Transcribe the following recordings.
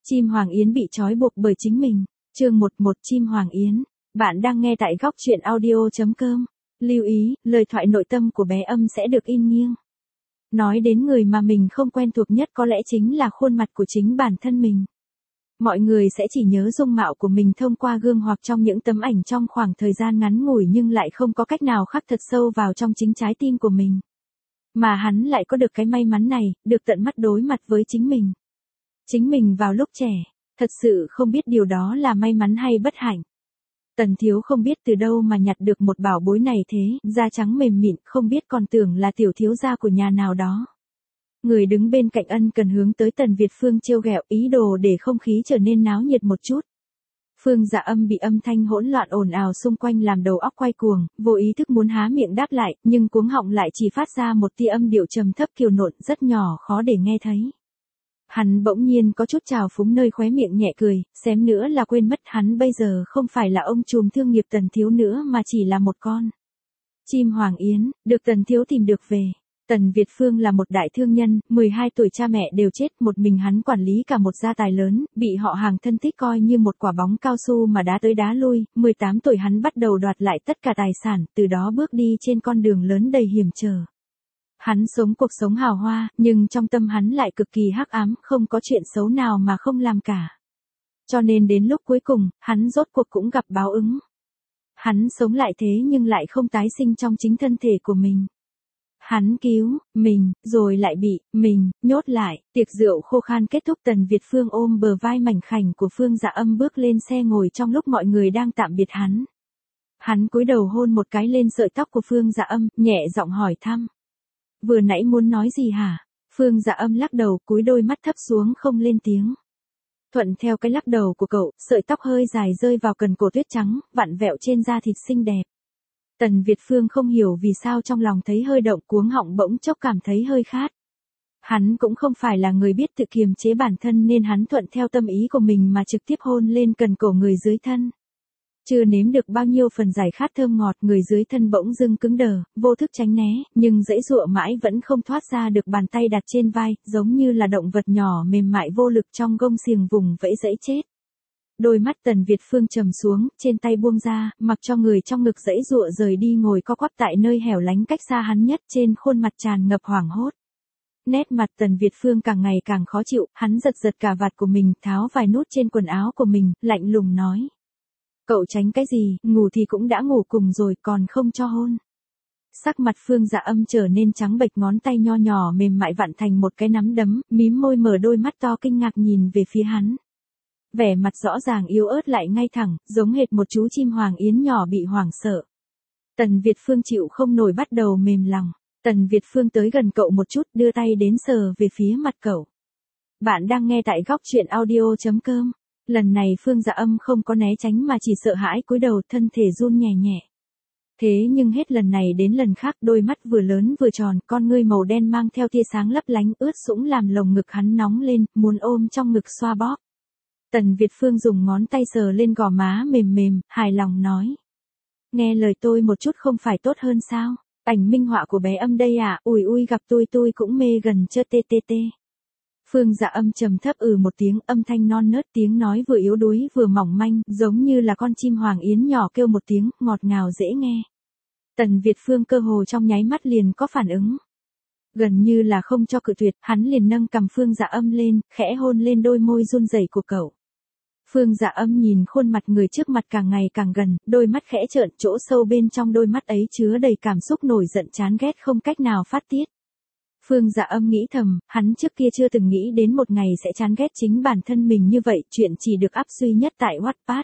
Chim Hoàng Yến bị trói buộc bởi chính mình. Chương 11 Chim Hoàng Yến. Bạn đang nghe tại góc truyện audio.com. Lưu ý, lời thoại nội tâm của bé Âm sẽ được in nghiêng. Nói đến người mà mình không quen thuộc nhất có lẽ chính là khuôn mặt của chính bản thân mình. Mọi người sẽ chỉ nhớ dung mạo của mình thông qua gương hoặc trong những tấm ảnh trong khoảng thời gian ngắn ngủi nhưng lại không có cách nào khắc thật sâu vào trong chính trái tim của mình. Mà hắn lại có được cái may mắn này, được tận mắt đối mặt với chính mình. Chính mình vào lúc trẻ, thật sự không biết điều đó là may mắn hay bất hạnh. Tần Thiếu không biết từ đâu mà nhặt được một bảo bối này thế, da trắng mềm mịn, không biết còn tưởng là tiểu thiếu gia của nhà nào đó. Người đứng bên cạnh ân cần hướng tới Tần Việt Phương trêu ghẹo, ý đồ để không khí trở nên náo nhiệt một chút. Phương Dạ Âm bị âm thanh hỗn loạn ồn ào xung quanh làm đầu óc quay cuồng, vô ý thức muốn há miệng đáp lại, nhưng cuống họng lại chỉ phát ra một tia âm điệu trầm thấp kiều nộn rất nhỏ khó để nghe thấy. Hắn bỗng nhiên có chút trào phúng nơi khóe miệng nhẹ cười, xém nữa là quên mất hắn bây giờ không phải là ông trùm thương nghiệp Tần Thiếu nữa mà chỉ là một con chim Hoàng Yến, được Tần Thiếu tìm được về. Tần Việt Phương là một đại thương nhân, 12 tuổi cha mẹ đều chết, một mình hắn quản lý cả một gia tài lớn, bị họ hàng thân thích coi như một quả bóng cao su mà đá tới đá lui, 18 tuổi hắn bắt đầu đoạt lại tất cả tài sản, từ đó bước đi trên con đường lớn đầy hiểm trở. Hắn sống cuộc sống hào hoa, nhưng trong tâm hắn lại cực kỳ hắc ám, không có chuyện xấu nào mà không làm cả. Cho nên đến lúc cuối cùng, hắn rốt cuộc cũng gặp báo ứng. Hắn sống lại thế nhưng lại không tái sinh trong chính thân thể của mình. Hắn cứu mình, rồi lại bị mình nhốt lại. Tiệc rượu khô khan kết thúc, Tần Việt Phương ôm bờ vai mảnh khảnh của Phương Dạ Âm bước lên xe ngồi trong lúc mọi người đang tạm biệt hắn. Hắn cúi đầu hôn một cái lên sợi tóc của Phương Dạ Âm, nhẹ giọng hỏi thăm. Vừa nãy muốn nói gì hả? Phương Dạ Âm lắc đầu, cúi đôi mắt thấp xuống không lên tiếng. Thuận theo cái lắc đầu của cậu, sợi tóc hơi dài rơi vào cần cổ tuyết trắng, vặn vẹo trên da thịt xinh đẹp. Tần Việt Phương không hiểu vì sao trong lòng thấy hơi động, cuống họng bỗng chốc cảm thấy hơi khát. Hắn cũng không phải là người biết tự kiềm chế bản thân nên hắn thuận theo tâm ý của mình mà trực tiếp hôn lên cần cổ người dưới thân. Chưa nếm được bao nhiêu phần giải khát thơm ngọt, người dưới thân bỗng dưng cứng đờ, vô thức tránh né, nhưng giãy giụa mãi vẫn không thoát ra được bàn tay đặt trên vai, giống như là động vật nhỏ mềm mại vô lực trong gông xiềng vùng vẫy giãy chết. Đôi mắt Tần Việt Phương trầm xuống, trên tay buông ra, mặc cho người trong ngực giãy giụa rời đi, ngồi co quắp tại nơi hẻo lánh cách xa hắn nhất, trên khuôn mặt tràn ngập hoảng hốt. Nét mặt Tần Việt Phương càng ngày càng khó chịu, hắn giật giật cà vạt của mình, tháo vài nút trên quần áo của mình, lạnh lùng nói. Cậu tránh cái gì, ngủ thì cũng đã ngủ cùng rồi, còn không cho hôn. Sắc mặt Phương Dạ Âm trở nên trắng bệch, ngón tay nho nhỏ mềm mại vặn thành một cái nắm đấm, mím môi mở đôi mắt to kinh ngạc nhìn về phía hắn. Vẻ mặt rõ ràng yếu ớt lại ngay thẳng, giống hệt một chú chim Hoàng Yến nhỏ bị hoảng sợ. Tần Việt Phương chịu không nổi bắt đầu mềm lòng. Tần Việt Phương tới gần cậu một chút, đưa tay đến sờ về phía mặt cậu. Bạn đang nghe tại góc truyện audio.com. Lần này Phương Dạ Âm không có né tránh mà chỉ sợ hãi cúi đầu, thân thể run nhẹ nhẹ. Thế nhưng hết lần này đến lần khác, đôi mắt vừa lớn vừa tròn, con ngươi màu đen mang theo tia sáng lấp lánh ướt sũng làm lồng ngực hắn nóng lên, muốn ôm trong ngực xoa bóp. Tần Việt Phương dùng ngón tay sờ lên gò má mềm mềm, hài lòng nói. Nghe lời tôi một chút không phải tốt hơn sao? Ảnh minh họa của bé Âm đây à, ui gặp tôi cũng mê gần chơ tê tê tê. Phương Dạ Âm trầm thấp một tiếng, âm thanh non nớt, tiếng nói vừa yếu đuối vừa mỏng manh, giống như là con chim Hoàng Yến nhỏ kêu một tiếng, ngọt ngào dễ nghe. Tần Việt Phương cơ hồ trong nháy mắt liền có phản ứng. Gần như là không cho cự tuyệt, hắn liền nâng cằm Phương Dạ Âm lên, khẽ hôn lên đôi môi run rẩy của cậu. Phương Dạ Âm nhìn khuôn mặt người trước mặt càng ngày càng gần, đôi mắt khẽ trợn, chỗ sâu bên trong đôi mắt ấy chứa đầy cảm xúc nổi giận chán ghét không cách nào phát tiết. Phương Dạ Âm nghĩ thầm, hắn trước kia chưa từng nghĩ đến một ngày sẽ chán ghét chính bản thân mình như vậy, chuyện chỉ được áp duy nhất tại Wattpad.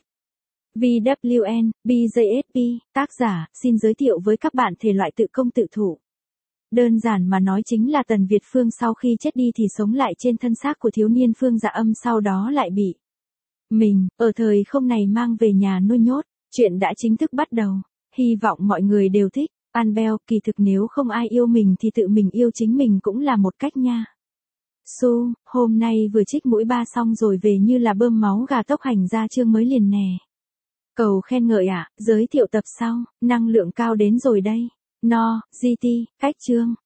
VWN, BJSP, tác giả, xin giới thiệu với các bạn thể loại tự công tự thủ. Đơn giản mà nói chính là Tần Việt Phương sau khi chết đi thì sống lại trên thân xác của thiếu niên Phương Dạ Âm, sau đó lại bị mình, ở thời không này mang về nhà nuôi nhốt. Chuyện đã chính thức bắt đầu. Hy vọng mọi người đều thích. Annabelle, kỳ thực nếu không ai yêu mình thì tự mình yêu chính mình cũng là một cách nha. Su, hôm nay vừa trích mũi 3 xong rồi về như là bơm máu gà tốc hành ra chương mới liền nè. Cầu khen ngợi giới thiệu tập sau, năng lượng cao đến rồi đây. No, GT, cách chương.